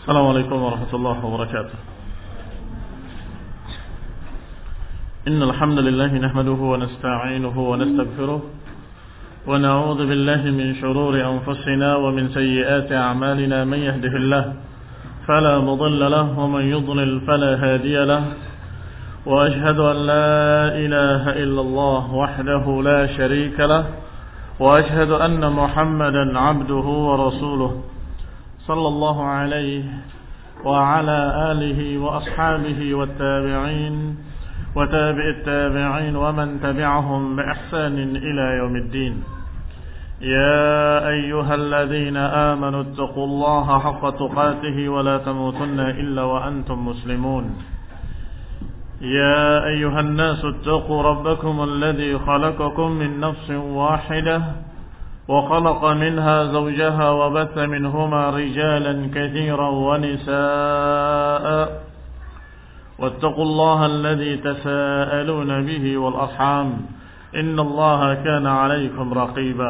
السلام عليكم ورحمة الله وبركاته. إن الحمد لله نحمده ونستعينه ونستغفره ونعوذ بالله من شرور أنفسنا ومن سيئات أعمالنا. من يهده الله فلا مضل له ومن يضلل فلا هادي له، وأشهد أن لا إله إلا الله وحده لا شريك له، وأشهد أن محمدا عبده ورسوله صلى الله عليه وعلى آله وأصحابه والتابعين وتابع التابعين ومن تبعهم بإحسان إلى يوم الدين. يا أيها الذين آمنوا اتقوا الله حق تقاته ولا تموتن إلا وأنتم مسلمون. يا أيها الناس اتقوا ربكم الذي خلقكم من نفس واحدة وخلق منها زوجها وبث منهما رجالا كثيرا ونساء، واتقوا الله الذي تساءلون به والأرحام إن الله كان عليكم رقيبا.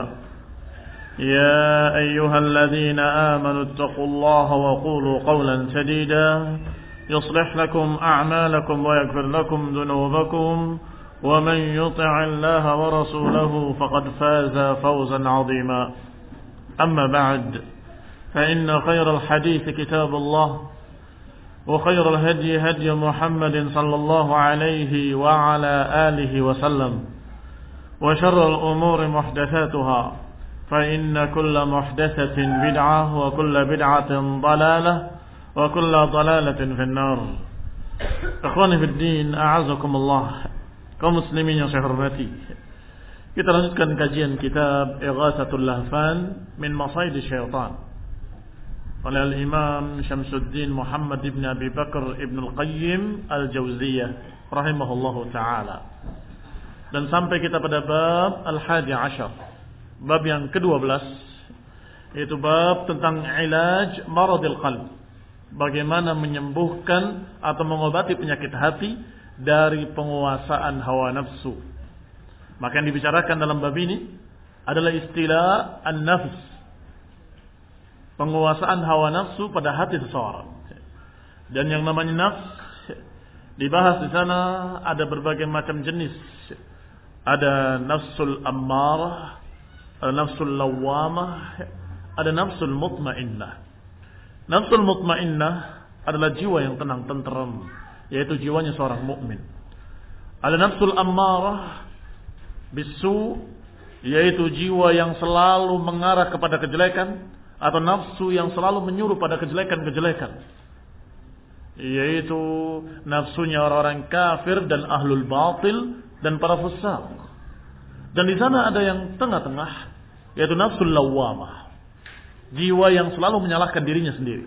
يا أيها الذين آمنوا اتقوا الله وقولوا قولا سديدا يصلح لكم أعمالكم ويغفر لكم ذنوبكم، ومن يطع الله ورسوله فقد فاز فوزا عظيما. أما بعد، فإن خير الحديث كتاب الله، وخير الهدي هدي محمد صلى الله عليه وعلى آله وسلم، وشر الأمور محدثاتها، فإن كل محدثة بدعة وكل بدعة ضلالة وكل ضلالة في النار. Ikhwani fid din, a'azakumullah. Kaum muslimin yang saya hormati, kita lanjutkan kajian kitab Ighatsatul Lahfan min Masaidi Syaitan oleh Al-Imam Syamsuddin Muhammad ibn Abi Bakr ibn Al-Qayyim Al-Jauziyah rahimahullahu ta'ala. Dan sampai kita pada bab Al-Hadi Ashar, bab yang ke-12, yaitu bab tentang ilaj maradil qalb, bagaimana menyembuhkan atau mengobati penyakit hati dari penguasaan hawa nafsu. Maka yang dibicarakan dalam bab ini adalah istilah an-nafs, penguasaan hawa nafsu pada hati seseorang. Dan yang namanya nafs dibahas di sana ada berbagai macam jenis. Ada nafsul ammarah, ada nafsul lawamah, ada nafsul mutmainnah. Nafsul mutmainnah adalah jiwa yang tenang, tenteram, yaitu jiwanya seorang mukmin. Ada nafsul ammarah bisu, yaitu jiwa yang selalu mengarah kepada kejelekan, atau nafsu yang selalu menyuruh pada kejelekan-kejelekan, yaitu nafsunya orang-orang kafir dan ahlul batil dan para fusaq. Dan di sana ada yang tengah-tengah, yaitu nafsul lawamah, jiwa yang selalu menyalahkan dirinya sendiri.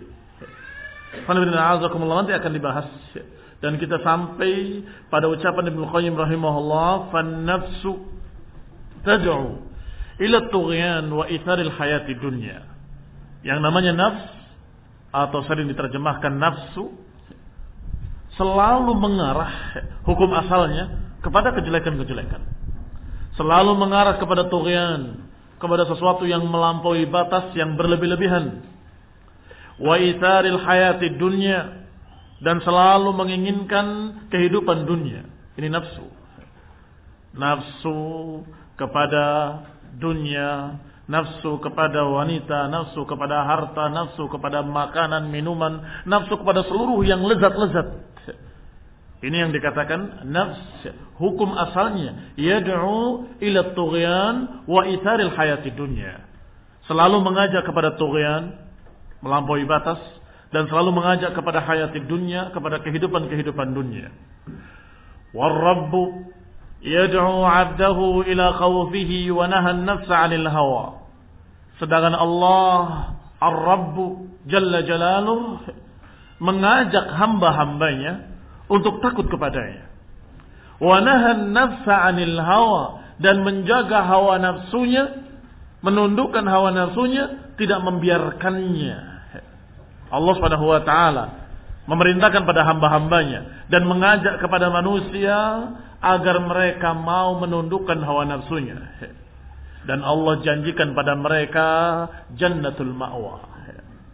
Nanti akan dibahas. Dan kita sampai pada ucapan Ibnu Qayyim rahimahullah, "Fan-nafsu tad'u ila at-tughyan wa itharil hayati dunya." Yang namanya nafs, atau sering diterjemahkan nafsu, selalu mengarah, hukum asalnya, kepada kejelekan-kejelekan. Selalu mengarah kepada tughyan, kepada sesuatu yang melampaui batas, yang berlebih-lebihan. Wa itharil hayati dunya, dan selalu menginginkan kehidupan dunia. Ini nafsu. Nafsu kepada dunia, nafsu kepada wanita, nafsu kepada harta, nafsu kepada makanan, minuman, nafsu kepada seluruh yang lezat-lezat. Ini yang dikatakan nafs. Hukum asalnya yad'u ila tughyan wa itharil hayati dunya. Selalu mengajak kepada tughyan, melampaui batas, dan selalu mengajak kepada hayati dunia, kepada kehidupan-kehidupan dunia. War-rabbu yad'u 'abdahu ila khawfihi wa naha an-nafsa 'anil hawa. Sedangkan Allah Ar-Rabbu Jalla Jalaluh mengajak hamba-hambanya untuk takut kepadanya. Wa naha an-nafsa 'anil hawa, dan menjaga hawa nafsunya, menundukkan hawa nafsunya, tidak membiarkannya. Allah Subhanahu wa taala memerintahkan pada hamba-hambanya dan mengajak kepada manusia agar mereka mau menundukkan hawa nafsunya. Dan Allah janjikan pada mereka jannatul ma'wa,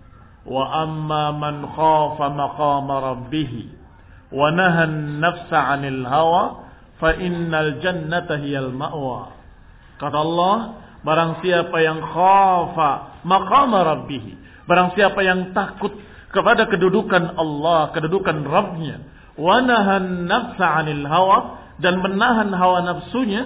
Wa amma man khafa maqama rabbih wa naha an-nafsa 'anil hawa fa innal jannata hiyal ma'wa. Kata Allah, barang siapa yang khafa maqama rabbih, barang siapa yang takut kepada kedudukan Allah, kedudukan Rabb-Nya, wa naha an-nafsa 'anil hawa, dan menahan hawa nafsunya,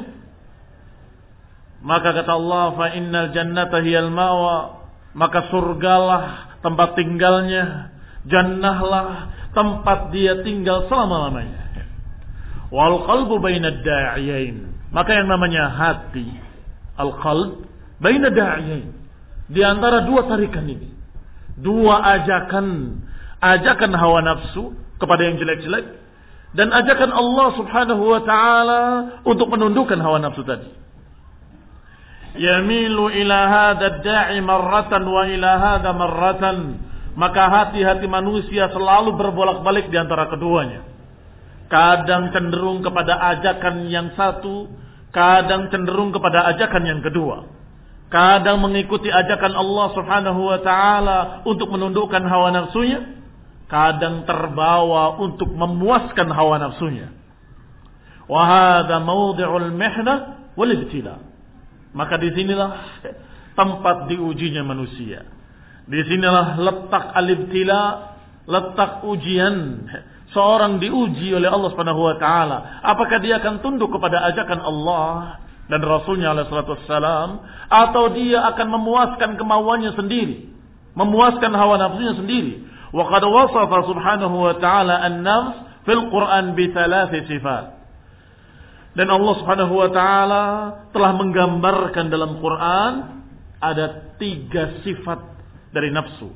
maka kata Allah, fa innal jannata hiyal ma'wa, maka surgalah tempat tinggalnya, jannahlah tempat dia tinggal selama-lamanya. Wal qalbu bainad da'iyain, maka yang namanya hati, al qalb bainad da'iyain, di antara dua tarikan ini, dua ajakan hawa nafsu kepada yang jelek-jelek, dan ajakan Allah Subhanahu wa taala untuk menundukkan hawa nafsu tadi. Yamilu ila hadha da'i marratan wa ila hadha marratan, maka hati-hati manusia selalu berbolak-balik di antara keduanya. Kadang cenderung kepada ajakan yang satu, kadang cenderung kepada ajakan yang kedua. Kadang mengikuti ajakan Allah Subhanahu wa taala untuk menundukkan hawa nafsunya, kadang terbawa untuk memuaskan hawa nafsunya. Wa hadha mawdi'ul mihnah wal ibtila. Maka disinilah tempat diujinya manusia. Disinilah letak al-ibtila, letak ujian. Seorang diuji oleh Allah Subhanahu wa taala, apakah dia akan tunduk kepada ajakan Allah dan Rasulnya alaihi salatu wassalam, atau dia akan memuaskan kemauannya sendiri, memuaskan hawa nafsunya sendiri. Wa qad wasafa subhanahu wa ta'ala an-nafs fil Qur'an bi thalath sifat. Dan Allah Subhanahu wa taala telah menggambarkan dalam Quran ada 3 sifat dari nafsu,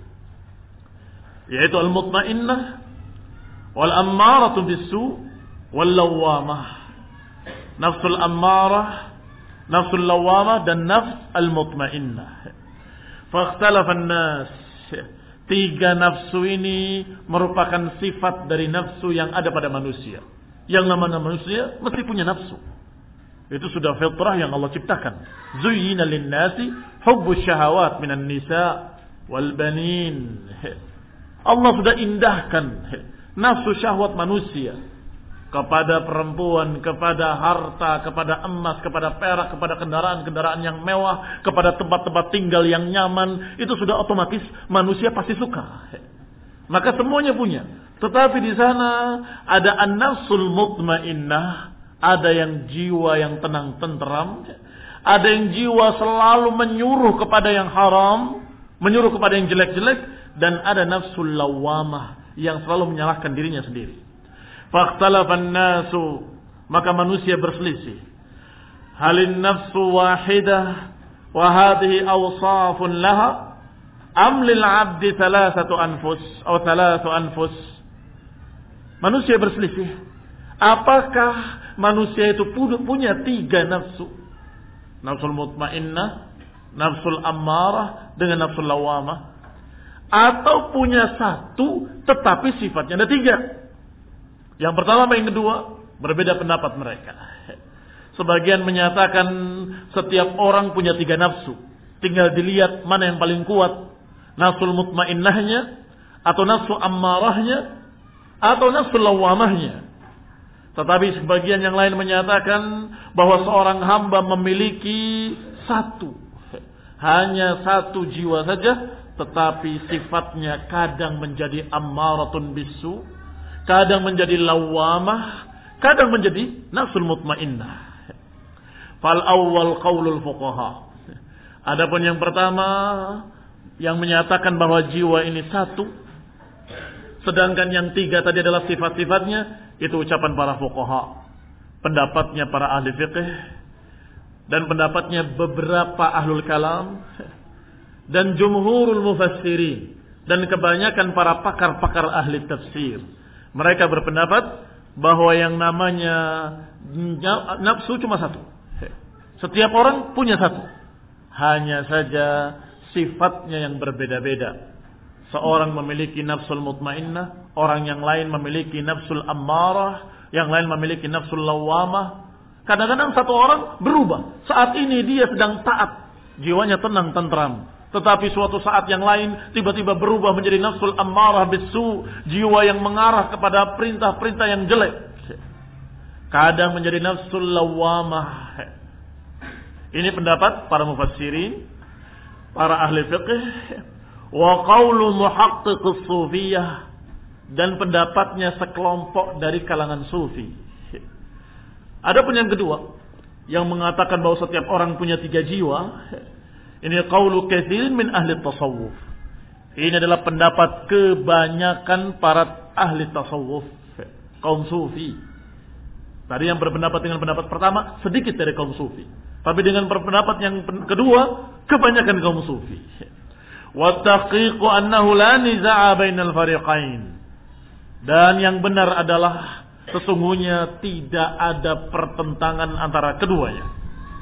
yaitu al-mutmainnah, wal ammaratu bis-su, wal lawwamah. Nafsul ammarah, nafsul lawwamah, dan nafs al-mutmainnah. Fakhtalafa an-nas. 3 nafsu ini merupakan sifat dari nafsu yang ada pada manusia. Yang namanya manusia mesti punya nafsu. Itu sudah fitrah yang Allah ciptakan. Zuyyina lin-nasi hubbus syahawat minan nisa wal banin. Allah sudah indahkan nafsu syahwat manusia kepada perempuan, kepada harta, kepada emas, kepada perak, kepada kendaraan-kendaraan yang mewah, kepada tempat-tempat tinggal yang nyaman. Itu sudah otomatis manusia pasti suka. Maka semuanya punya. Tetapi di sana ada an-nafsul mutmainnah, ada yang jiwa yang tenang tentram, ada yang jiwa selalu menyuruh kepada yang haram, menyuruh kepada yang jelek-jelek, dan ada nafsul lawwamah yang selalu menyalahkan dirinya sendiri. Fakhtalafan nasu, maka manusia berselisih. Halin nafsu wahidah wa hadhihi awsafun laha am lil 'abdi thalathatu anfus atau thalathu anfus. Manusia berselisih. Apakah manusia itu punya 3 nafsu? Nafsul mutmainnah, nafsul ammarah, dengan nafsul lawamah, atau punya 1 tetapi sifatnya ada 3? Yang pertama sama yang kedua berbeda pendapat mereka. Sebagian menyatakan setiap orang punya 3 nafsu, tinggal dilihat mana yang paling kuat, nafsul mutmainnahnya, atau nafsu ammarahnya, atau nafsul lawamahnya. Tetapi sebagian yang lain menyatakan bahwa seorang hamba memiliki 1, hanya 1 jiwa saja, tetapi sifatnya kadang menjadi ammaratun bisu, kadang menjadi lawamah, kadang menjadi nafsul mutmainnah. Fal awwal qaulul fuqaha. Adapun yang pertama yang menyatakan bahwa jiwa ini 1, sedangkan yang 3 tadi adalah sifat-sifatnya, itu ucapan para fuqaha, pendapatnya para ahli fiqh, dan pendapatnya beberapa ahlul kalam, dan jumhurul mufassirin, dan kebanyakan para pakar-pakar ahli tafsir. Mereka berpendapat bahwa yang namanya nafsu cuma 1. Setiap orang punya 1. Hanya saja sifatnya yang berbeda-beda. Seorang memiliki nafsul mutmainnah, orang yang lain memiliki nafsul ammarah, yang lain memiliki nafsul lawamah. Kadang-kadang satu orang berubah. Saat ini dia sedang taat, jiwanya tenang, tentram. Tetapi suatu saat yang lain tiba-tiba berubah menjadi nafsul ammarah bisu, jiwa yang mengarah kepada perintah-perintah yang jelek. Kadang menjadi nafsul lawamah. Ini pendapat para mufassirin, para ahli fiqh, wa qaulu muhaqqiqus sufiyah, dan pendapatnya sekelompok dari kalangan sufi. Adapun yang kedua, yang mengatakan bahwa setiap orang punya 3 jiwa, ini qaulu katsir min ahli tasawuf. Ini adalah pendapat kebanyakan para ahli tasawuf, kaum sufi. Tadi yang berpendapat dengan pendapat pertama sedikit dari kaum sufi, tapi dengan pendapat yang kedua kebanyakan kaum sufi. Wa tahqiqu annahu la niza'a bainal fariqain. Dan yang benar adalah sesungguhnya tidak ada pertentangan antara keduanya.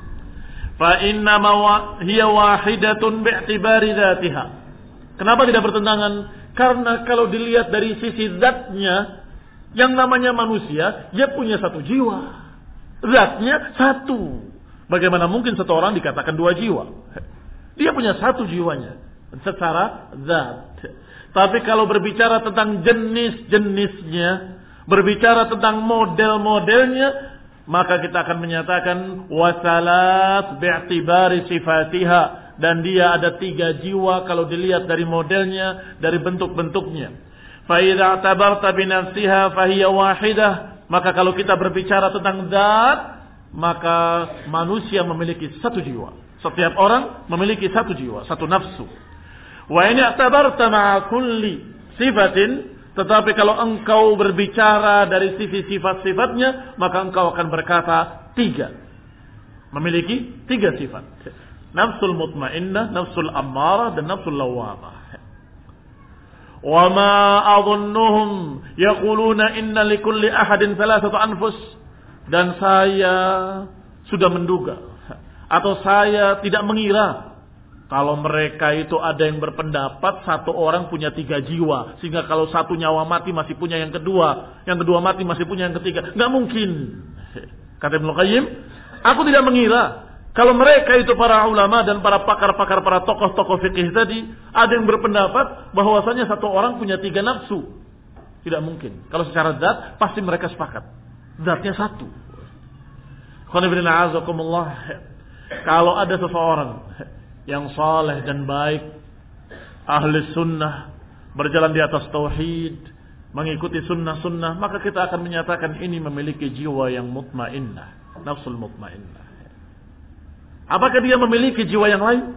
Fa inna hiya wahidatun bi'tibari dzatiha. Kenapa tidak bertentangan? Karena kalau dilihat dari sisi zatnya, yang namanya manusia, dia punya 1 jiwa. Zatnya 1. Bagaimana mungkin satu orang dikatakan 2 jiwa? Dia punya 1 jiwanya secara zat. Tapi kalau berbicara tentang jenis-jenisnya, berbicara tentang model-modelnya, maka kita akan menyatakan wasalat bi'tibari sifatiha, dan dia ada 3 jiwa kalau dilihat dari modelnya, dari bentuk-bentuknya. Fa idza i'tabarta bi nafsiha fa hiya wahidah, maka kalau kita berbicara tentang zat, maka manusia memiliki 1 jiwa. Setiap orang memiliki 1 jiwa, 1 nafsu. Wa in i'tabarta ma'a kulli sifatin, tetapi kalau engkau berbicara dari sisi sifat-sifatnya, maka engkau akan berkata 3. Memiliki 3 sifat. Nafsul mutmainnah, nafsul ammarah, dan nafsul lawamah. Wa ma adhunnuhum yaquluna inna likulli ahadin 3 anfus. Dan saya sudah menduga, atau saya tidak mengira, kalau mereka itu ada yang berpendapat 1 orang punya 3 jiwa, sehingga kalau 1 nyawa mati masih punya yang kedua mati masih punya yang ketiga. Nggak mungkin. Kata Ibnu Qayyim, aku tidak mengira kalau mereka itu para ulama dan para pakar-pakar, para tokoh-tokoh fikih tadi, ada yang berpendapat bahwasanya 1 orang punya 3 nafsu. Tidak mungkin. Kalau secara zat pasti mereka sepakat. Zatnya 1. Kalau ada seseorang yang saleh dan baik, ahli sunnah, berjalan di atas tauhid, mengikuti sunnah-sunnah, maka kita akan menyatakan ini memiliki jiwa yang mutmainnah, nafsul mutmainnah. Apakah dia memiliki jiwa yang lain?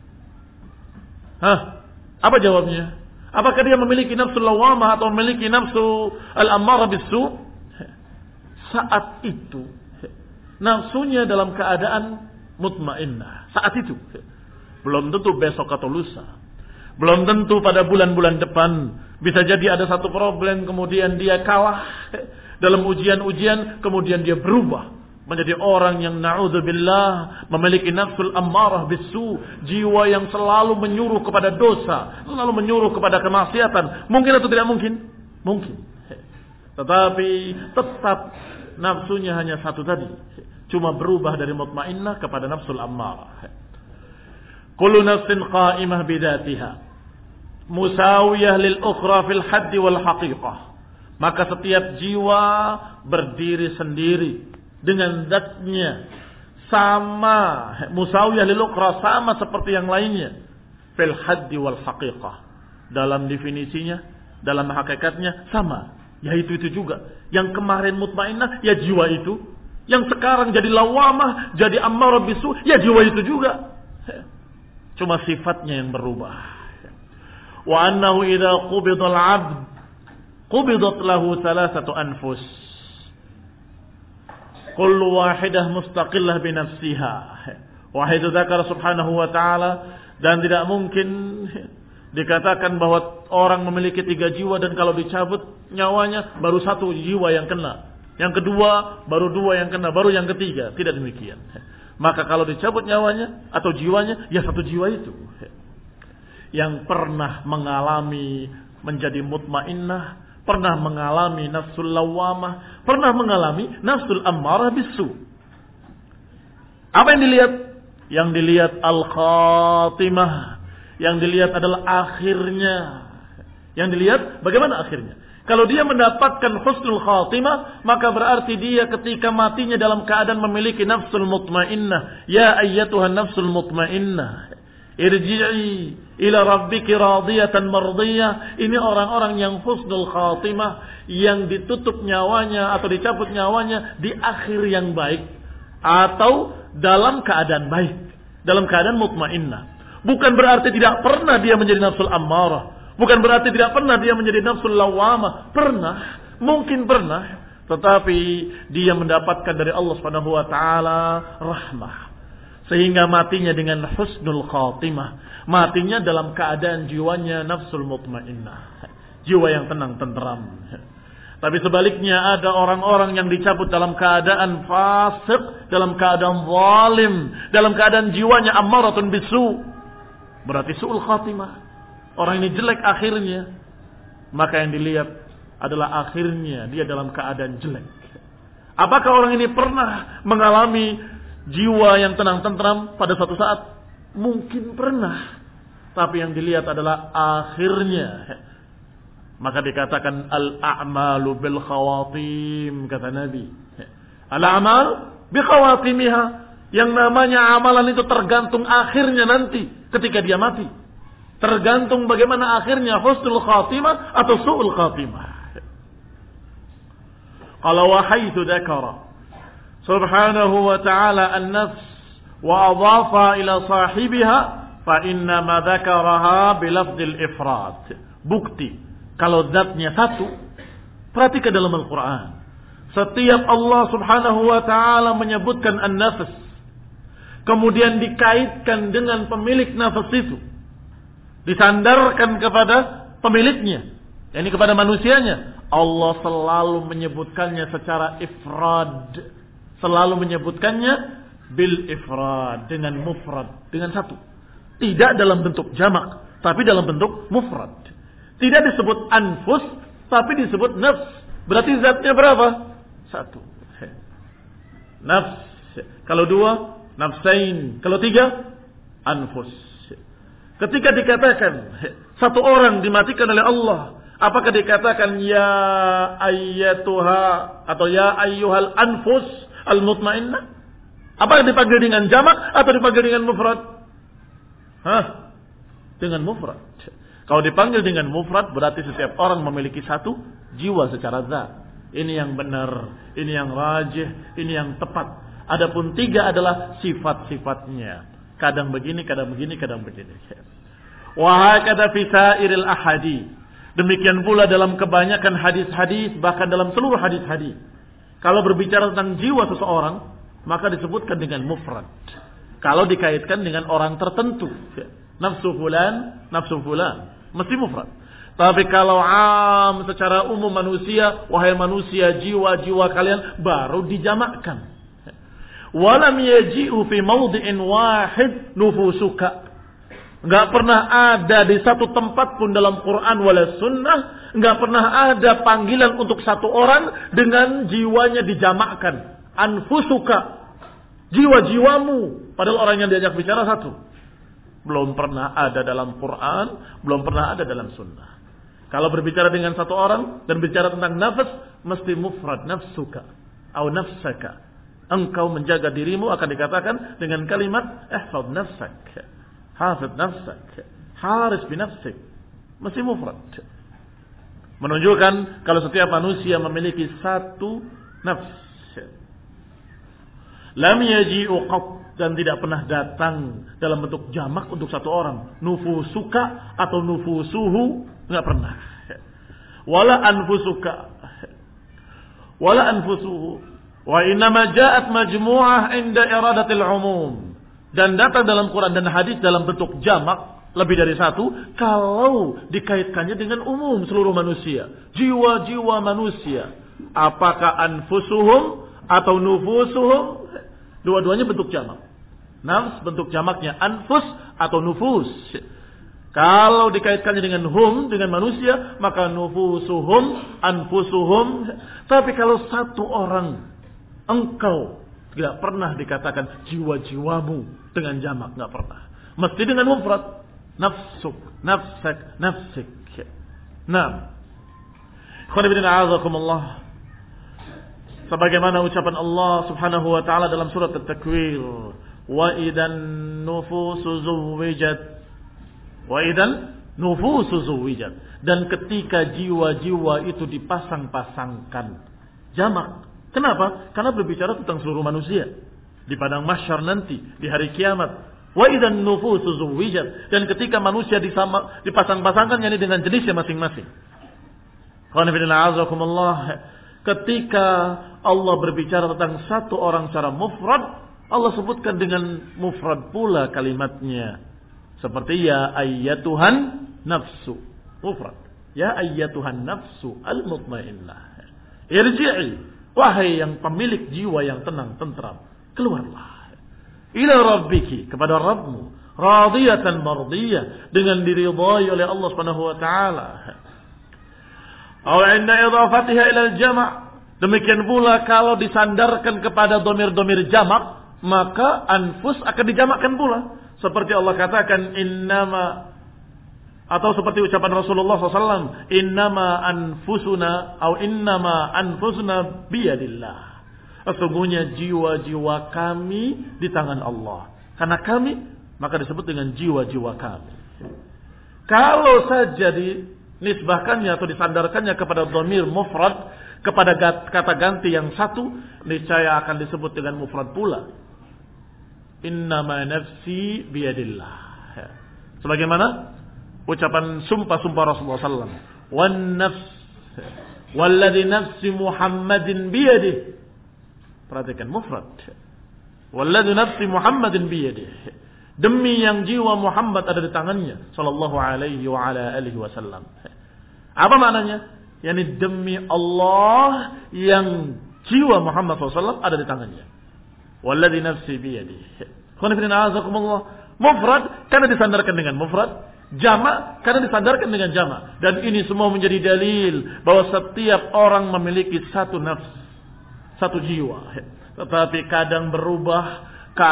Apa jawabnya? Apakah dia memiliki nafsul lawamah atau memiliki nafsu al-ammarah bisu? Saat itu nafsunya dalam keadaan mutmainnah. Saat itu. Belum tentu besok atau lusa. Belum tentu pada bulan-bulan depan. Bisa jadi ada satu problem, kemudian dia kalah dalam ujian-ujian, kemudian dia berubah menjadi orang yang na'udzubillah memiliki nafsul ammarah bisu, jiwa yang selalu menyuruh kepada dosa, selalu menyuruh kepada kemaksiatan. Mungkin atau tidak mungkin? Mungkin. Tetapi tetap nafsunya hanya 1 tadi. Cuma berubah dari mutmainnah kepada nafsul ammarah. Kullu nafsin qa'imah bidatiha musawiyah lil ukhra fil hadd wal haqiqah. Maka setiap jiwa berdiri sendiri dengan zatnya, sama musawiyah lil ukhra, sama seperti yang lainnya, fil hadd wal haqiqah. Dalam definisinya, dalam hakikatnya sama, yaitu itu juga. Yang kemarin mutmainnah ya jiwa itu, yang sekarang jadi lawamah, jadi ammarah bisu, ya jiwa itu juga. Cuma sifatnya yang berubah. Wa annahu idza qubida al-'abd qubidat lahu 3 anfus. Kullu wahidah mustaqillah bi nafsiha. Wa hadza dzakara subhanahu wa ta'ala, dan tidak mungkin dikatakan bahwa orang memiliki 3 jiwa dan kalau dicabut nyawanya baru 1 jiwa yang kena. Yang kedua baru 2 yang kena, baru yang ketiga. Tidak demikian. Maka kalau dicabut nyawanya atau jiwanya, ya 1 jiwa itu. Yang pernah mengalami menjadi mutmainnah, pernah mengalami nafsul lawamah, pernah mengalami nafsul ammarah bisu. Apa yang dilihat? Yang dilihat al-khatimah, Yang dilihat adalah akhirnya. Yang dilihat bagaimana akhirnya. Kalau dia mendapatkan husnul khatimah, maka berarti dia ketika matinya dalam keadaan memiliki nafsul mutmainnah. Ya ayyatuhan nafsul mutmainnah, irji'i ila rabbiki radiyatan mardiyah. Ini orang-orang yang husnul khatimah, yang ditutup nyawanya atau dicabut nyawanya di akhir yang baik atau dalam keadaan baik, dalam keadaan mutmainnah. Bukan berarti tidak pernah dia menjadi nafsul ammarah, bukan berarti tidak pernah dia menjadi nafsul lawamah. Pernah, mungkin pernah, tetapi dia mendapatkan dari Allah Subhanahu wa taala rahmah. Sehingga matinya dengan husnul khatimah. Matinya dalam keadaan jiwanya nafsul mutmainnah. Jiwa yang tenang, tenteram. Tapi sebaliknya ada orang-orang yang dicabut dalam keadaan fasik, dalam keadaan zalim, dalam keadaan jiwanya ammaratun bisu. Berarti su'ul khatimah. Orang ini jelek akhirnya. Maka yang dilihat adalah akhirnya dia dalam keadaan jelek. Apakah orang ini pernah mengalami jiwa yang tenang tentram pada suatu saat? Mungkin pernah. Tapi yang dilihat adalah akhirnya. Maka dikatakan al-a'malu bil khawatim, kata Nabi. Al-a'mal bi khawatimiha. Yang namanya amalan itu tergantung akhirnya nanti ketika dia mati. Tergantung bagaimana akhirnya, husnul khatimah atau su'ul khatimah. Qala wa haitsu dzakara subhanahu wa ta'ala an-nafs wa adhafa ila sahibiha fa inna ma dzakaraha bi lafdzil ifrad. Bukti kalau zatnya satu, perhatikan dalam Al-Quran. Setiap Allah Subhanahu wa ta'ala menyebutkan an-nafs, kemudian dikaitkan dengan pemilik nafas itu, disandarkan kepada pemiliknya, yakni kepada manusianya. Allah selalu menyebutkannya secara ifrad, selalu menyebutkannya bil ifrad, dengan mufrad, dengan satu. Tidak dalam bentuk jamak, tapi dalam bentuk mufrad. Tidak disebut anfus, tapi disebut nafs. Berarti zatnya berapa? Satu. Nafs. Kalau dua, nafsain. Kalau tiga, anfus. Ketika dikatakan satu orang dimatikan oleh Allah, apakah dikatakan ya ayyatuha atau ya ayyuhal anfus al-mutmainnah? Apakah dipanggil dengan jamak atau dipanggil dengan mufrad? Dengan mufrad. Kalau dipanggil dengan mufrad berarti setiap orang memiliki satu jiwa secara zat. Ini yang benar, ini yang rajih, ini yang tepat. Adapun tiga adalah sifat-sifatnya. Kadang begini, kadang begini, kadang begini. Wa hakadha fi sa'iril ahadi. Demikian pula dalam kebanyakan hadis-hadis, bahkan dalam seluruh hadis-hadis. Kalau berbicara tentang jiwa seseorang, maka disebutkan dengan mufrad. Kalau dikaitkan dengan orang tertentu, nafsu fulan, mesti mufrad. Tapi kalau am secara umum manusia, wahai manusia, jiwa-jiwa kalian, baru dijamakkan. Walam yaji'u fi mawdi'in wahid nufusuka. Enggak pernah ada di satu tempat pun dalam Quran wala sunnah, enggak pernah ada panggilan untuk satu orang dengan jiwanya dijamakkan. Anfusuka, jiwa-jiwamu, padahal orang yang diajak bicara satu. Belum pernah ada dalam Quran, belum pernah ada dalam sunnah. Kalau berbicara dengan satu orang dan bicara tentang nafas, mesti mufrad, nafsuka atau nafsaka. Engkau menjaga dirimu akan dikatakan dengan kalimat ihfaz nafsak, hafid nafsak, haris binafsik. Mesti mufrad. Menunjukkan kalau setiap manusia memiliki satu nafs. Lam yaji'u qat, dan tidak pernah datang dalam bentuk jamak untuk satu orang. Nufusuka atau nufusuhu, enggak pernah. Wala anfusuka, wala anfusuhu. Wa innama ja'at majmu'ah inda iradatil umum. Dan datang dalam Quran dan hadis dalam bentuk jamak, lebih dari satu, kalau dikaitkannya dengan umum seluruh manusia, jiwa-jiwa manusia. Apakah anfusuhum atau nufusuhum? Dua-duanya bentuk jamak. Nafs bentuk jamaknya anfus atau nufus. Kalau dikaitkannya dengan hum, dengan manusia, maka nufusuhum, anfusuhum. Tapi kalau satu orang, engkau, tidak pernah dikatakan jiwa-jiwamu dengan jamak, tidak pernah. Mesti dengan mufrad. nafsuk, nafsak, nafsik. Nah, khonibina azakumullah. Sebagaimana ucapan Allah Subhanahu wa taala dalam surat At-Takwir, wa idan nufusu zuwijat. Wa idan nufusu zuwijat. Dan ketika jiwa-jiwa itu dipasang-pasangkan. Jamak. Kenapa? Karena berbicara tentang seluruh manusia di padang mahsyar nanti, di hari kiamat. Wa idan nufusu zuwijat. Dan ketika manusia dipasang-pasangkan, yakni dengan jenisnya masing-masing. Qanifidina azakumullah. Ketika Allah berbicara tentang satu orang secara mufrad, Allah sebutkan dengan mufrad pula kalimatnya. Seperti ya ayyatuhan nafsu. Mufrad. Ya ayyatuhan nafsu al-mutmainnah. Irji'i. Wahai yang pemilik jiwa yang tenang, tentram. Keluarlah. Ila rabbiki. Kepada Rabbmu. Radiyatan mardiyah. Dengan diridhai oleh Allah Subhanahu wa ta'ala. Aw inda idhafatiha ila al-jama'. Demikian pula kalau disandarkan kepada domir-domir jamak, maka anfus akan dijamakkan pula. Seperti Allah katakan innama, atau seperti ucapan Rasulullah SAW, innama anfusuna atau innama anfusuna biyadillah. Sesungguhnya jiwa-jiwa kami di tangan Allah. Karena kami, maka disebut dengan jiwa-jiwa kami. Kalau saja nisbahkannya atau disandarkannya kepada dhamir mufrad, kepada kata ganti yang satu, niscaya akan disebut dengan mufrad pula. Innama nafsi biyadillah. Sebagaimana ucapan sumpah-sumpah Rasulullah SAW. Wan nafs walladhi nafsi Muhammadin biyadih. Perhatikan mufrad. Walladhi nafsi Muhammadin biyadih. Demi yang jiwa Muhammad ada di tangannya, sallallahu alaihi wa ala alihi wasallam. Apa maknanya? Yani demi Allah yang jiwa Muhammad SAW ada di tangannya. Walladzi nafsi biyadihi. Khonifina azakumullah. Mufrad karena disandarkan dengan mufrad, jama' karena disandarkan dengan jama'. Dan ini semua menjadi dalil bahwa setiap orang memiliki satu nafs, satu jiwa. Tetapi kadang berubah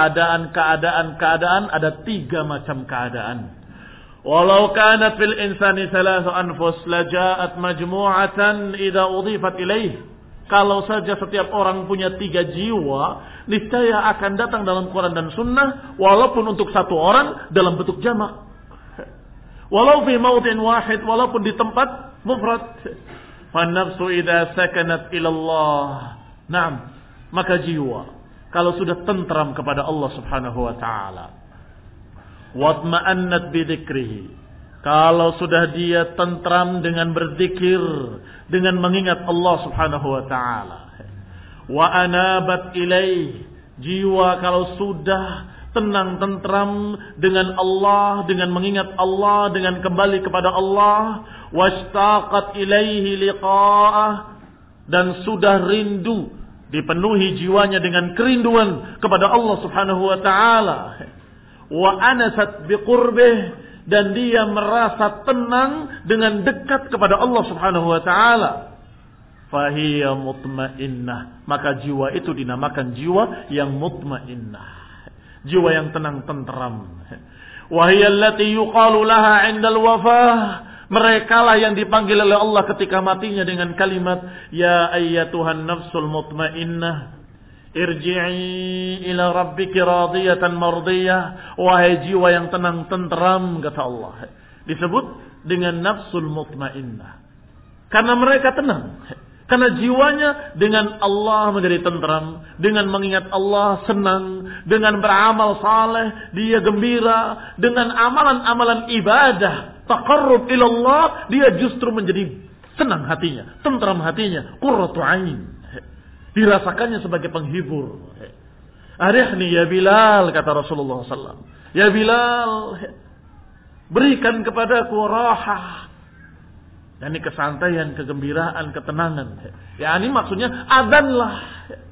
keadaan ada 3 macam keadaan. Walau kanat fil insani thalathu anfus laja'at majmu'atan idza udhifat ilaih. Kalau saja setiap orang punya 3 jiwa, niscaya akan datang dalam Quran dan Sunnah walaupun untuk satu orang dalam bentuk jamak. Walau fi mawdin wahid, walaupun di tempat mufrad. Fan nafsu idza sakanat ila Allah. Naam, maka jiwa kalau sudah tentram kepada Allah Subhanahu wa taala, watma'annat bidzikrihi, kalau sudah dia tentram dengan berzikir, dengan mengingat Allah Subhanahu wa taala, wa anabat ilaih, jiwa kalau sudah tenang tentram dengan Allah, dengan mengingat Allah, dengan kembali kepada Allah, washtaqat ilaihi liqa'ah, dan sudah rindu, dipenuhi jiwanya dengan kerinduan kepada Allah Subhanahu wa taala, wa anasat biqurbih, dan dia merasa tenang dengan dekat kepada Allah Subhanahu wa taala, fahiya mutmainnah, maka jiwa itu dinamakan jiwa yang mutmainnah, jiwa yang tenang tentram. Wa hiya allati yuqalu laha 'indal wafah, mereka lah yang dipanggil oleh Allah ketika matinya dengan kalimat ya ayyatuhan nafsul mutmainnah irji'i ila rabbiki radiyatan mardiyah. Wahai jiwa yang tenang tentram, kata Allah, disebut dengan nafsul mutmainnah karena mereka tenang, karena jiwanya dengan Allah menjadi tentram, dengan mengingat Allah senang, dengan beramal saleh dia gembira, dengan amalan-amalan ibadah taqarrub ila Allah dia justru menjadi senang hatinya, tentram hatinya, qurratu ain, dirasakannya sebagai penghibur. Arihni ya Bilal, kata Rasulullah SAW, ya Bilal, berikan kepadaku rahah, yakni kesantaian, kegembiraan, ketenangan. Ya ini maksudnya adzanlah.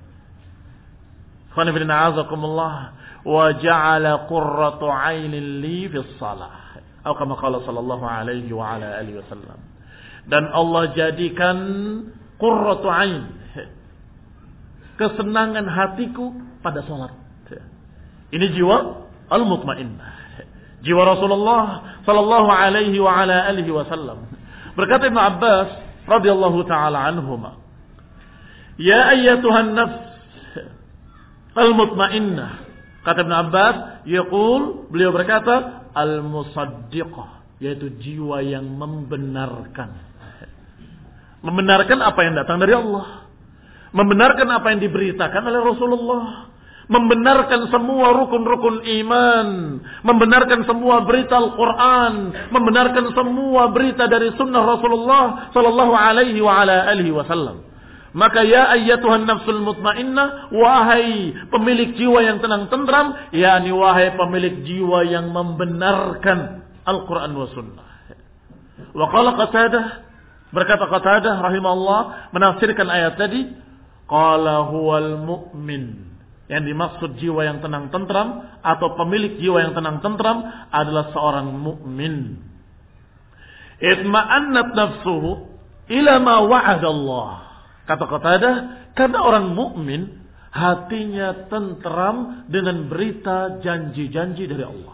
Khonifidina azakumullah, wa ja'ala qurratu ainin li fis salah. Atau kama qala sallallahu alaihi wa ala alihi wasallam. Dan Allah jadikan qurratu ain, kesenangan hatiku pada salat. Ini jiwa al-mutmainnah, jiwa Rasulullah sallallahu alaihi wa ala alihi wasallam. Berkata Ibnu Abbas radhiyallahu taala anhuma, "Ya ayyatuhan nafs al-mutmainnah." Kata Ibnu Abbas, beliau berkata, al-musaddiqah, yaitu jiwa yang membenarkan. Membenarkan apa yang datang dari Allah. Membenarkan apa yang diberitakan oleh Rasulullah. Membenarkan semua rukun-rukun iman. Membenarkan semua berita Al-Quran. Membenarkan semua berita dari sunnah Rasulullah sallallahu alaihi wa ala alihi wasallam. Maka ya ayyatuhan nafsul mutmainnah, wahai pemilik jiwa yang tenang tentram, yakni wahai pemilik jiwa yang membenarkan Al-Quran wa sunnah. Wa qala Qatadah, berkata Qatadah rahimahullah menafsirkan ayat tadi, qala huwal mu'min. Yang dimaksud jiwa yang tenang tentram atau pemilik jiwa yang tenang tentram adalah seorang mukmin. Itma'annat nafsuhu ila ma wa'ada Allah. Kata Qatadah, karena orang mukmin hatinya tentram dengan berita janji-janji dari Allah.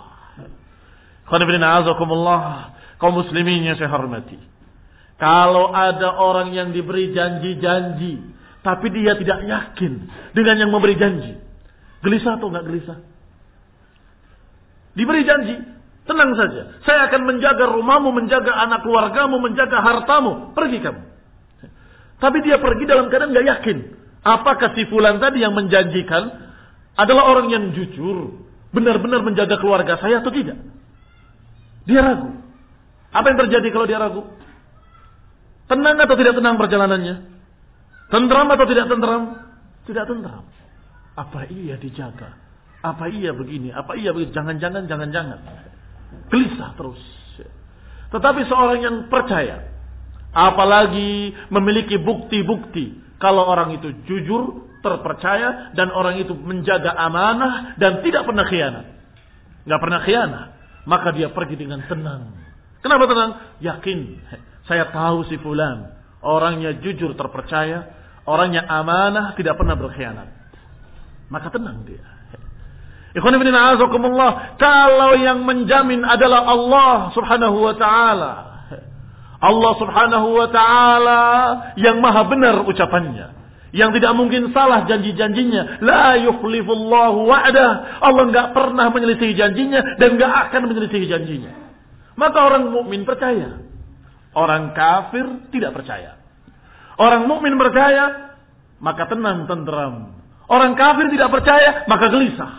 Kaum muslimin yang saya hormati. Kalau ada orang yang diberi janji-janji, tapi dia tidak yakin dengan yang memberi janji, gelisah atau enggak gelisah? Diberi janji, tenang saja. Saya akan menjaga rumahmu, menjaga anak keluargamu, menjaga hartamu. Pergi kamu. Tapi dia pergi dalam keadaan enggak yakin. Apakah si fulan tadi yang menjanjikan adalah orang yang jujur, benar-benar menjaga keluarga saya atau tidak? Dia ragu. Apa yang terjadi kalau dia ragu? Tenang atau tidak tenang perjalanannya? Tentram atau tidak tentram? Tidak tentram. Apa iya dijaga? Apa iya begini? Apa iya begitu? Jangan-jangan. Gelisah terus. Tetapi seorang yang percaya, apalagi memiliki bukti-bukti kalau orang itu jujur, terpercaya, dan orang itu menjaga amanah dan tidak pernah khianat. Gak pernah khianat. Maka dia pergi dengan tenang. Kenapa tenang? Yakin. Saya tahu si fulan orangnya jujur, terpercaya, orangnya amanah, tidak pernah berkhianat. Maka tenang dia. Ikhwan fillah a'azakumullah, kalau yang menjamin adalah Allah Subhanahu wa taala. Allah Subhanahu wa taala yang maha benar ucapannya, yang tidak mungkin salah janji-janjinya. La yukhlifullahu wa'dah. Allah enggak pernah menyelisihi janjinya dan enggak akan menyelisihi janjinya. Maka orang mukmin percaya. Orang kafir tidak percaya. Orang mukmin percaya, maka tenang tentram. Orang kafir tidak percaya, maka gelisah.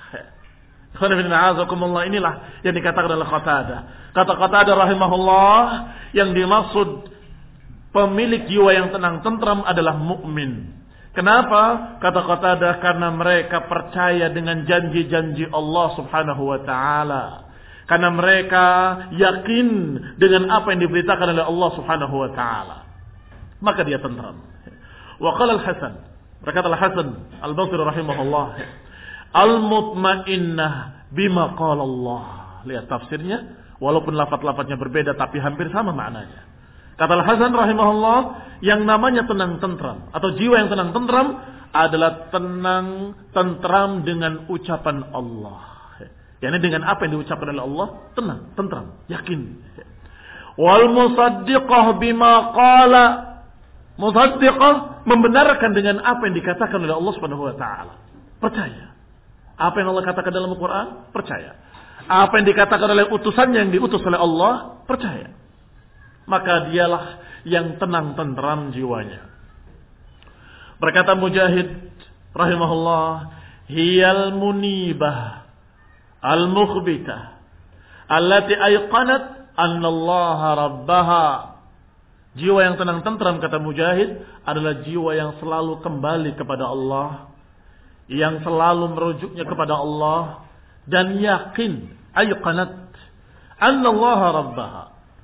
Inilah yang dikatakan oleh Qatadah. Kata Qatadah rahimahullah, yang dimaksud pemilik jiwa yang tenang tentram adalah mukmin. Kenapa? Kata Qatadah, karena mereka percaya dengan janji-janji Allah Subhanahu wa taala. Karena mereka yakin dengan apa yang diberitakan oleh Allah Subhanahu wa taala. Maka dia tentram. Wa qala Al-Hasan, berkata Al-Hasan Al-Basri rahimahullah, al-mutmainnah bima qala Allah. Lihat tafsirnya, walaupun lafaz-lafaznya berbeda tapi hampir sama maknanya. Kata Al-Hasan rahimahullah, yang namanya tenang tentram atau jiwa yang tenang tentram adalah tenang tentram dengan ucapan Allah. Yani dengan apa yang diucapkan oleh Allah, tenang, tentram, yakin. Wal musaddiqah bima qala. Musaddiqah membenarkan dengan apa yang dikatakan oleh Allah Subhanahu wa taala. Percaya. Apa yang Allah katakan dalam Al-Qur'an, percaya. Apa yang dikatakan oleh utusannya yang diutus oleh Allah, percaya. Maka dialah yang tenang tentram jiwanya. Berkata Mujahid rahimahullah, hiyal munibah al-mukhbitah allati ayqanat anna Allah rabbaha. Jiwa yang tenang tentram, kata Mujahid, adalah jiwa yang selalu kembali kepada Allah, yang selalu merujuknya kepada Allah, dan yakin ayqanat anna Allah rabbaha.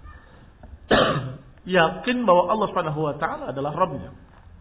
Yakin bahwa Allah Subhanahu wa taala adalah Rabbnya.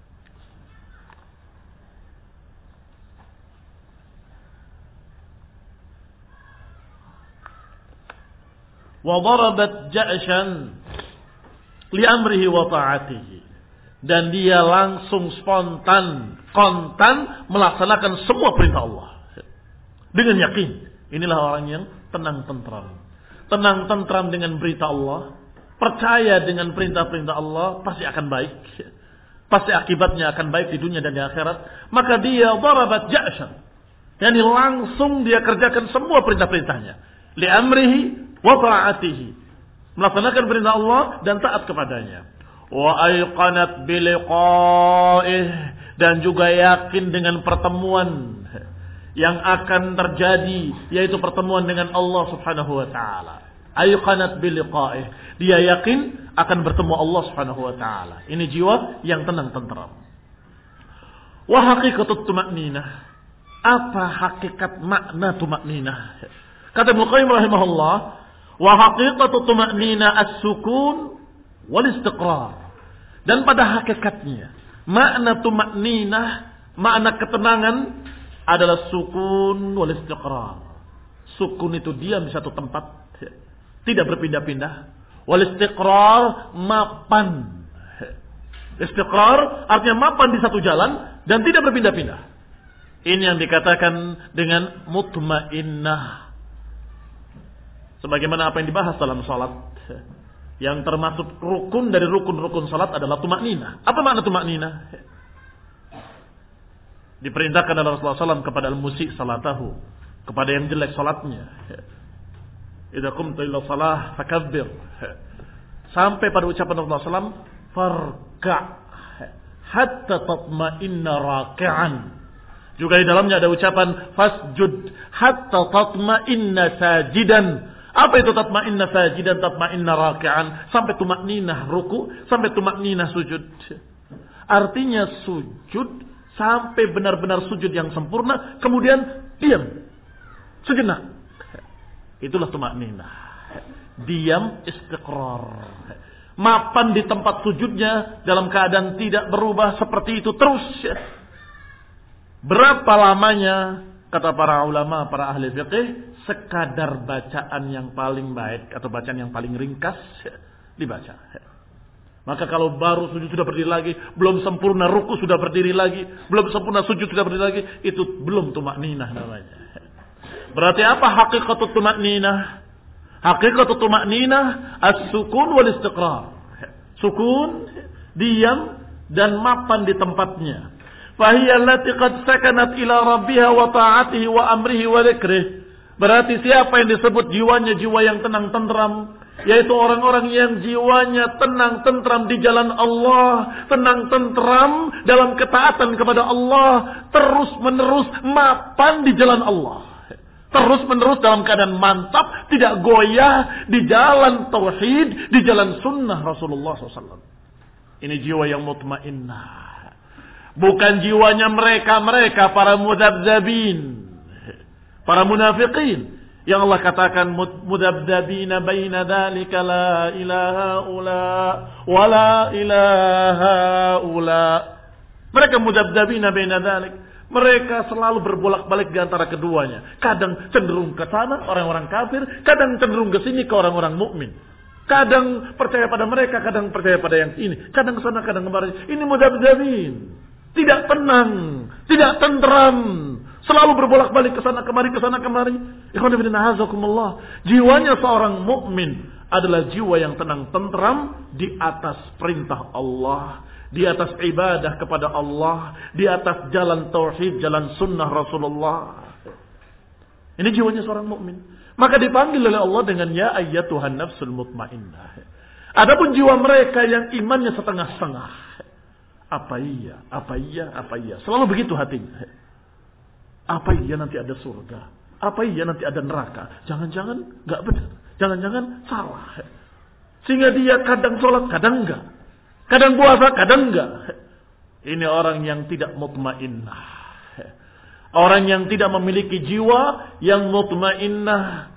Wa darabat ja'shan li amrihi wa ta'atihi, dan dia langsung spontan, kontan melaksanakan semua perintah Allah dengan yakin. Inilah orang yang tenang tentram. tenang tentram dengan berita Allah, percaya dengan perintah-perintah Allah, pasti akan baik. Pasti akibatnya akan baik di dunia dan di akhirat. Maka dia darabat ja'shan. Yani langsung dia kerjakan semua perintah-perintahnya. Li'amrihi wa ta'atihi. Melaksanakan perintah Allah dan taat kepadanya. Wa ayqanat biliqa'ih. Dan juga yakin dengan pertemuan yang akan terjadi, yaitu pertemuan dengan Allah Subhanahu wa taala. Ayqanat biliqa'ih. Dia yakin akan bertemu Allah Subhanahu wa taala. Ini jiwa yang tenang tenteram. Wa haqiqatut tuma'ninah. Apa hakikat makna tuma'ninah? Kata Ibnu Qayyim rahimahullah, wa haqiqatut tuma'ninah as-sukun wal istiqrar. Dan pada hakikatnya makna tuma'ninah, makna ketenangan adalah sukun wal istiqrar. Sukun itu diam di satu tempat, tidak berpindah-pindah. Wal istiqrar, mapan. Istiqrar artinya mapan di satu jalan dan tidak berpindah-pindah. Ini yang dikatakan dengan mutmainnah. Sebagaimana apa yang dibahas dalam salat. Yang termasuk rukun dari rukun-rukun salat adalah tumakninah. Apa makna tumakninah? Diperintahkan oleh Rasulullah SAW kepada al-musi' salatahu, kepada yang jelek salatnya. Idza qumta ila shalah fakabbir. Sampai pada ucapan Rasulullah SAW, farka' hatta tatma'inna raki'an. Juga di dalamnya ada ucapan fasjud hatta tatma'inna sajidan. Apa itu tatma'inna sajidan, tatma'inna raki'an? Sampai tumakninah ruku, sampai tumakninah sujud. Artinya sujud sampai benar-benar sujud yang sempurna, kemudian diam sejenak. Itulah tumakninah. Diam, istiqrar. Mapan di tempat sujudnya dalam keadaan tidak berubah seperti itu terus. Berapa lamanya? Kata para ulama, para ahli fiqih, sekadar bacaan yang paling baik atau bacaan yang paling ringkas dibaca. Maka kalau baru sujud sudah berdiri lagi, belum sempurna ruku sudah berdiri lagi, belum sempurna sujud sudah berdiri lagi, itu belum tumakninah namanya. Berarti apa hakikatut tumakninah? Hakikatut tumakninah as-sukun wal istiqrar. Sukun, diam dan mapan di tempatnya. Fahiyya allati qad sakanat ila rabbiha wa ta'atihi wa amrihi wa dzikrih. Berarti siapa yang disebut jiwanya jiwa yang tenang tentram, yaitu orang-orang yang jiwanya tenang tentram di jalan Allah, tenang tentram dalam ketaatan kepada Allah, terus menerus mapan di jalan Allah, terus menerus dalam keadaan mantap, tidak goyah di jalan tauhid, di jalan sunnah Rasulullah SAW. Ini jiwa yang mutmainnah. Bukan jiwanya mereka para mudabdabin, para munafiqin. Yang Allah katakan mudabdabina baina dzalika la ilaha ula wa la ilaha ula. Mereka mudabdabina baina dzalik. Mereka selalu berbolak-balik di antara keduanya. Kadang cenderung ke sana orang-orang kafir, kadang cenderung ke sini ke orang-orang mukmin. Kadang percaya pada mereka, kadang percaya pada yang ini. Kadang ke sana, kadang kemari. Ini mudabdabin. Tidak tenang, tidak tentram, selalu berbolak-balik ke sana kemari, ke sana kemari. Ikhwan fillah, azakumullah. Jiwanya seorang mukmin adalah jiwa yang tenang tentram di atas perintah Allah, di atas ibadah kepada Allah, di atas jalan tauhid, jalan sunnah Rasulullah. Ini jiwanya seorang mukmin. Maka dipanggil oleh Allah dengan ya ayyatuhan nafsul mutmainnah. Adapun jiwa mereka yang imannya setengah-setengah. Apa iya? Selalu begitu hatinya. Apa iya nanti ada surga? Apa iya nanti ada neraka? Jangan-jangan gak benar. Jangan-jangan salah. Sehingga dia kadang sholat, kadang enggak. Kadang puasa, kadang enggak. Ini orang yang tidak mutmainnah. Orang yang tidak memiliki jiwa yang mutmainnah.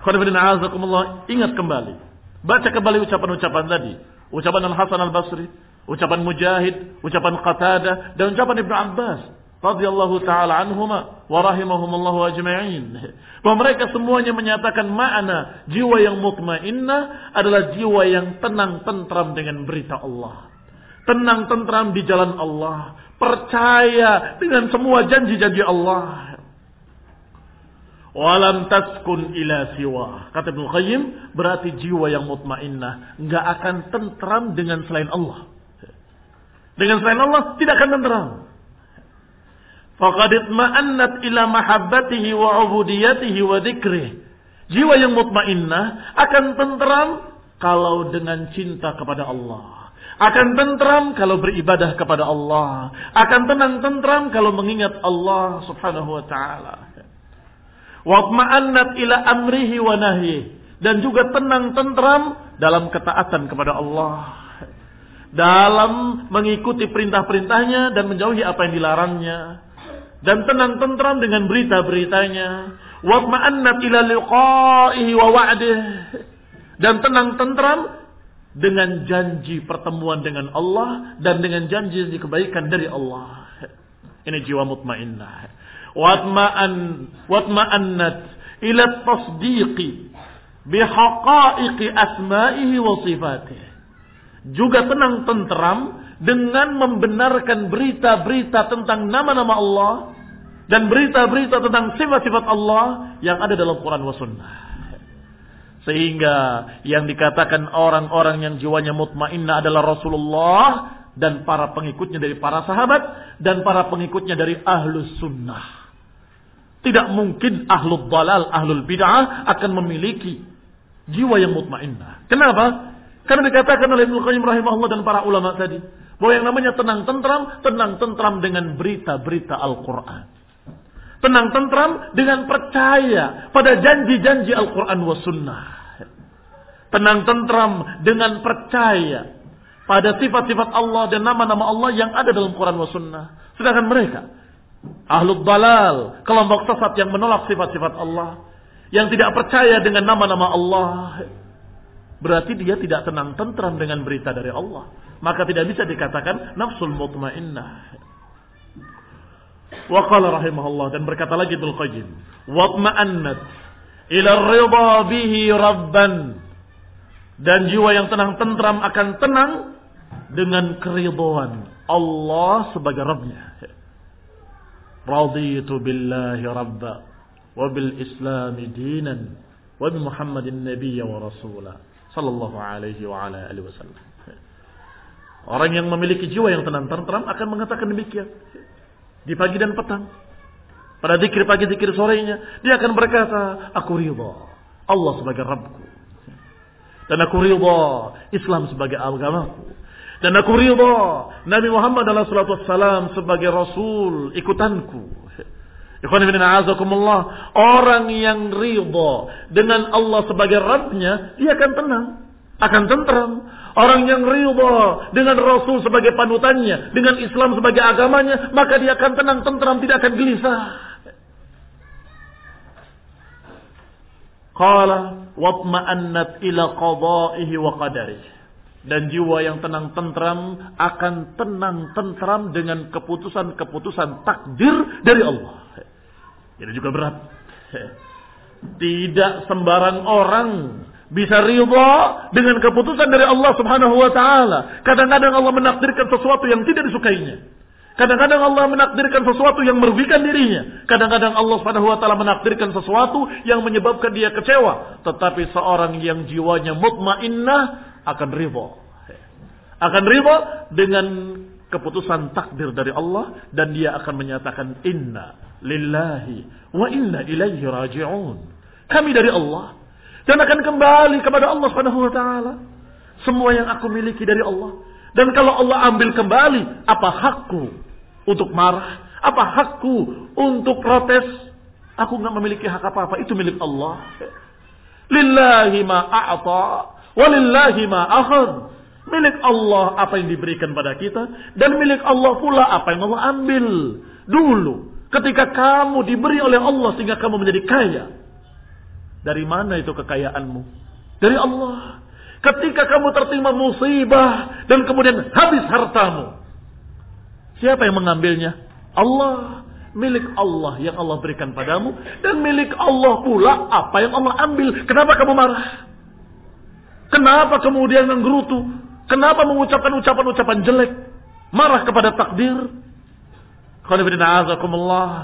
Ingat kembali. Baca kembali ucapan-ucapan tadi. Ucapan Al-Hasan Al-Basri, ucapan Mujahid, ucapan Qatadah, dan ucapan Ibnu Abbas radhiyallahu taala anhuma wa rahimahumullahu ajma'in. Bahwa mereka semuanya menyatakan makna jiwa yang mutmainnah adalah jiwa yang tenang tentram dengan berita Allah. Tenang tentram di jalan Allah, percaya dengan semua janji-janji Allah. Walam taskun ila siwa. Kata Ibnu Qayyim, berarti jiwa yang mutmainnah enggak akan tentram dengan selain Allah. Dengan selain Allah tidak akan tentram. Faqad itma'annat ila mahabbatihi wa ubudiyatihi wa dzikrih. Jiwa yang mutmainnah akan tentram kalau dengan cinta kepada Allah. Akan tentram kalau beribadah kepada Allah. Akan tentram kalau mengingat Allah Subhanahu wa taala. Watma'annat ila amrihi wa nahyi, dan juga tenang tentram dalam ketaatan kepada Allah, dalam mengikuti perintah-perintahnya dan menjauhi apa yang dilarangnya, dan tenang tentram dengan berita-beritanya. Watma'annat ila liqa'ihi wa wa'dih, dan tenang tentram dengan janji pertemuan dengan Allah dan dengan janji kebaikan dari Allah. Ini jiwa mutmainnah. Watma'annat ila tasdiqi bihaqa'iqi asma'ihi wa sifatih. Juga tenang tentram dengan membenarkan berita-berita tentang nama-nama Allah dan berita-berita tentang sifat-sifat Allah yang ada dalam Quran wa Sunnah. Sehingga yang dikatakan orang-orang yang jiwanya mutmainnah adalah Rasulullah dan para pengikutnya dari para sahabat dan para pengikutnya dari ahlus sunnah. Tidak mungkin ahlul dalal, ahlul bid'ah akan memiliki jiwa yang mutmainnah. Kenapa? Karena dikatakan oleh Ibnu Qayyim rahimahullah dan para ulama tadi, bahwa yang namanya tenang tentram dengan berita-berita Al-Quran. Tenang tentram dengan percaya pada janji-janji Al-Quran wa sunnah. Tenang tentram dengan percaya pada sifat-sifat Allah dan nama-nama Allah yang ada dalam Quran wa sunnah. Sedangkan mereka ahlul dalal, kelompok sesat yang menolak sifat-sifat Allah, yang tidak percaya dengan nama-nama Allah, berarti dia tidak tenang tentram dengan berita dari Allah. Maka tidak bisa dikatakan nafsul mutmainnah. Wa qala rahimahullah, dan berkata lagi Ibnu Qayyim, watma'annat ila ridha bihi rabban, dan jiwa yang tenang tentram akan tenang dengan keridhaan Allah sebagai Rabbnya. Raditu billahi rabba wa bil islami dinan wa bi Muhammadin nabiyya wa rasula sallallahu alaihi wa ala alihi wasallam. Orang yang memiliki jiwa yang tenang tentram akan mengatakan demikian di pagi dan petang. Pada zikir pagi, zikir sorenya, dia akan berkata, aku ridha Allah sebagai Rabbku, dan aku ridha Islam sebagai agamaku, dan aku ridha Nabi Muhammad SAW sebagai Rasul ikutanku. Ikhwan fillah a'azakumullah, orang yang ridha dengan Allah sebagai Rabbnya, dia akan tenang, akan tentram. Orang yang ridha dengan Rasul sebagai panutannya, dengan Islam sebagai agamanya, maka dia akan tenang tentram, tidak akan gelisah. Qala watma'annat ila qada'ihi wa qadarihi, dan jiwa yang tenang tentram akan tenang tentram dengan keputusan-keputusan takdir dari Allah. Ini juga berat. Tidak sembarang orang bisa ridha dengan keputusan dari Allah Subhanahu wa taala. Kadang-kadang Allah menakdirkan sesuatu yang tidak disukainya. Kadang-kadang Allah menakdirkan sesuatu yang merugikan dirinya. Kadang-kadang Allah Subhanahu wa taala menakdirkan sesuatu yang menyebabkan dia kecewa. Tetapi seorang yang jiwanya mutmainnah akan ridha. Akan ridha dengan keputusan takdir dari Allah, dan dia akan menyatakan inna lillahi wa inna ilaihi raji'un. Kami dari Allah dan akan kembali kepada Allah Subhanahu wa taala. Semua yang aku miliki dari Allah. Dan kalau Allah ambil kembali, apa hakku untuk marah? Apa hakku untuk protes? Aku enggak memiliki hak apa-apa, itu milik Allah. Lillahi ma a'ta wa lillahi ma akhadh. Milik Allah apa yang diberikan pada kita, dan milik Allah pula apa yang Allah ambil. Dulu ketika kamu diberi oleh Allah sehingga kamu menjadi kaya, dari mana itu kekayaanmu? Dari Allah. Ketika kamu tertimpa musibah dan kemudian habis hartamu, siapa yang mengambilnya? Allah. Milik Allah yang Allah berikan padamu, dan milik Allah pula apa yang Allah ambil. Kenapa kamu marah? Kenapa kemudian menggerutu? Kenapa mengucapkan ucapan-ucapan jelek? Marah kepada takdir?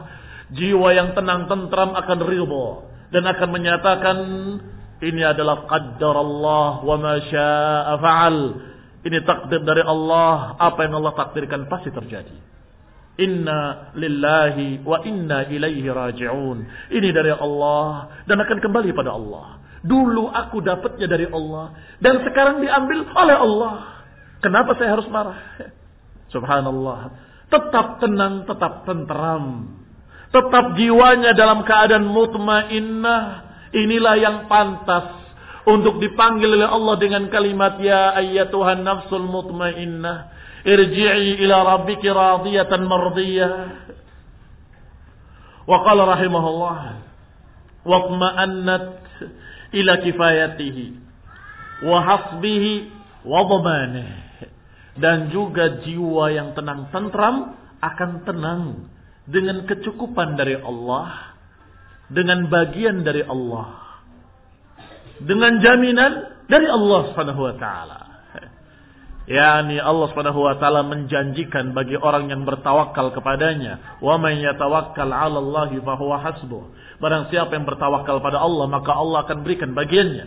Jiwa yang tenang tentram akan ridha dan akan menyatakan ini adalah qaddar Allah wa ma syaa fa'al. Ini takdir dari Allah, apa yang Allah takdirkan pasti terjadi. Inna lillahi wa inna ilaihi raji'un. Ini dari Allah dan akan kembali pada Allah. Dulu aku dapatnya dari Allah dan sekarang diambil oleh Allah. Kenapa saya harus marah? Subhanallah. Tetap tenang, tetap tentram. Tetap jiwanya dalam keadaan mutmainnah. Inilah yang pantas untuk dipanggil oleh Allah dengan kalimat ya ayyatuhan nafsul mutmainnah irji'i ila rabbiki radiyatan mardiyah. Wa qala rahimahullah waqma'annat ila kifayatihi wa hasbihi wa dhamanihi. Dan juga jiwa yang tenang tentram akan tenang dengan kecukupan dari Allah, dengan bagian dari Allah, dengan jaminan dari Allah Subhanahu wa taala. Yani Allah Subhanahu wa taala menjanjikan bagi orang yang bertawakal kepadanya, wa man yatawakkal 'ala Allahi fa huwa hasbuh. Barang siapa yang bertawakal pada Allah, maka Allah akan berikan bagiannya.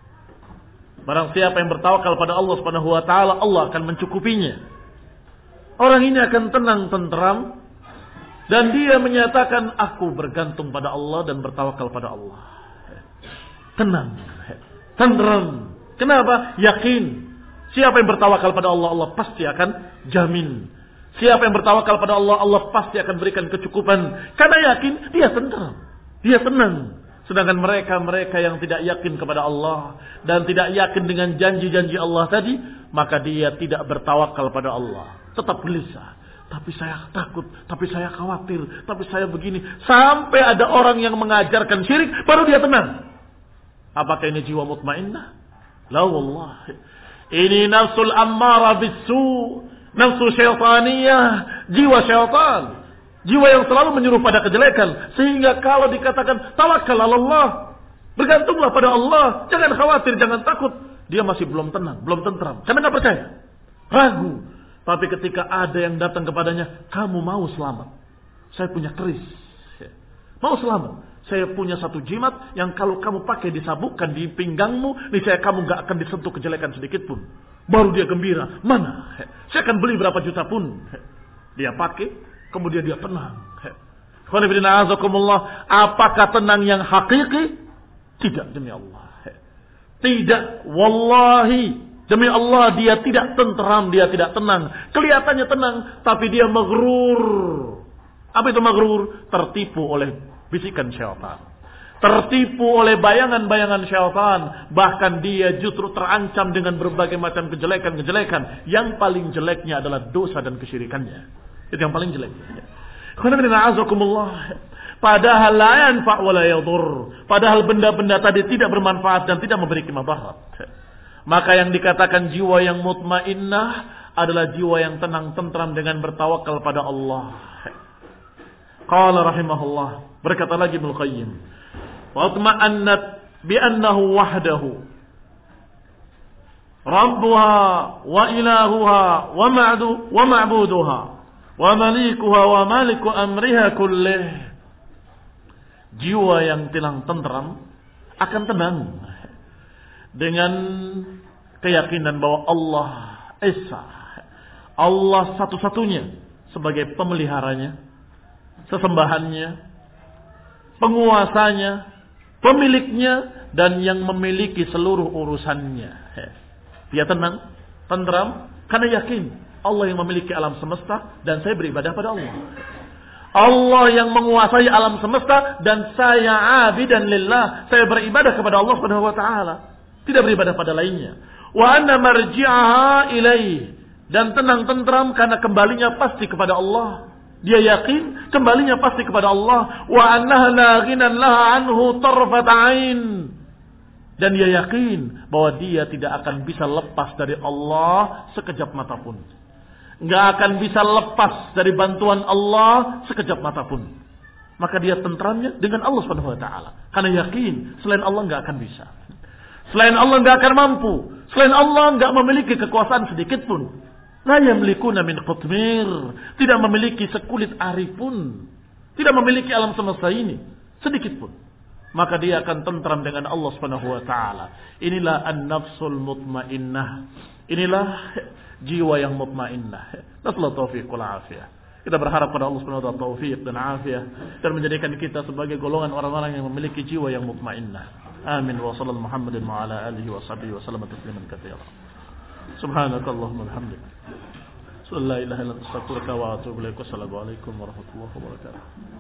Barang siapa yang bertawakal pada Allah Subhanahu wa taala, Allah akan mencukupinya. Orang ini akan tenang tentram dan dia menyatakan aku bergantung pada Allah dan bertawakal pada Allah. Tenang, tentram. Kenapa? Yakin. Siapa yang bertawakal pada Allah, Allah pasti akan jamin. Siapa yang bertawakal pada Allah, Allah pasti akan berikan kecukupan. Karena yakin, dia tentram, dia tenang. Sedangkan mereka yang tidak yakin kepada Allah dan tidak yakin dengan janji-janji Allah tadi, maka dia tidak bertawakal pada Allah. Tetap gelisah. Tapi saya takut, tapi saya khawatir, tapi saya begini. Sampai ada orang yang mengajarkan syirik, baru dia tenang. Apakah ini jiwa mutmainnah? La wallah. Ini nafsul ammara bisu, nafsu syaitaniyah, jiwa syaitan. Jiwa yang selalu menyuruh pada kejelekan. Sehingga kalau dikatakan tawakal Allah, bergantunglah pada Allah, jangan khawatir, jangan takut, dia masih belum tenang, belum tentram. Karena tidak percaya, ragu. Tapi ketika ada yang datang kepadanya, kamu mau selamat? Saya punya keris. Mau selamat? Saya punya satu jimat yang kalau kamu pakai disabukkan di pinggangmu, niscaya kamu gak akan disentuh kejelekan sedikit pun. Baru dia gembira. Mana? Saya akan beli berapa juta pun. Dia pakai, kemudian dia tenang. Apakah tenang yang hakiki? Tidak, demi Allah. Tidak, wallahi. Demi Allah dia tidak tenteram, dia tidak tenang. Kelihatannya tenang, tapi dia maghrur. Apa itu maghrur? Tertipu oleh bisikan syaitan. Tertipu oleh bayangan-bayangan syaitan. Bahkan dia justru terancam dengan berbagai macam kejelekan-kejelekan. Yang paling jeleknya adalah dosa dan kesyirikannya. Itu yang paling jelek. Padahal la yanfa' wa la yadur. Padahal benda-benda tadi tidak bermanfaat dan tidak memberi madarat. Maka yang dikatakan jiwa yang mutmainnah adalah jiwa yang tenang tentram dengan bertawakal pada Allah. Qala rahimahullah, berkata lagi Ibnu Qayyim, wa atma'annat bi annahu wahdahu rabbuha wa ilahuha wa ma'buduha wa malikuha wa maliku amriha kullih. Jiwa yang tenang tentram akan tenang dengan keyakinan bahwa Allah Esa, Allah satu-satunya sebagai pemeliharanya, sesembahannya, penguasanya, pemiliknya, dan yang memiliki seluruh urusannya. Dia tenang, tentram, karena yakin Allah yang memiliki alam semesta dan saya beribadah pada Allah. Allah yang menguasai alam semesta dan saya abidan lillah, saya beribadah kepada Allah Subhanahu wa taala. Tidak beribadah pada lainnya. Wa anna marji'aha ilaih, dan tenang tentram karena kembalinya pasti kepada Allah. Dia yakin kembalinya pasti kepada Allah. Wa annaha la ghinan laha anhu tarfat ain, dan dia yakin bahwa dia tidak akan bisa lepas dari Allah sekejap mata pun. Enggak akan bisa lepas dari bantuan Allah sekejap mata pun. Maka dia tentramnya dengan Allah Subhanahu wa taala. Karena yakin selain Allah enggak akan bisa. Selain Allah enggak akan mampu. Selain Allah enggak memiliki kekuasaan sedikit pun. La yamlikuna min qutmir, tidak memiliki sekulit ari pun. tidak memiliki alam semesta ini sedikit pun, maka dia akan tentram dengan Allah Subhanahu wa taala. Inilah an-nafsul mutmainnah. Inilah jiwa yang mutmainnah. Nasallahu taufiq wal afiyah. Kita berharap pada Allah Subhanahu wa taala taufik dan afiyah dan menjadikan kita sebagai golongan orang-orang yang memiliki jiwa yang mutmainnah. Amin wa sallallahu Muhammadin wa ala alihi wa sahbihi wa sallam tasliman katsiran. Subhanakallahumma wa bihamdika. La ilaha illa anta astaghfiruka wa atubu ilaik. Wassalamu alaikum warahmatullahi wabarakatuh.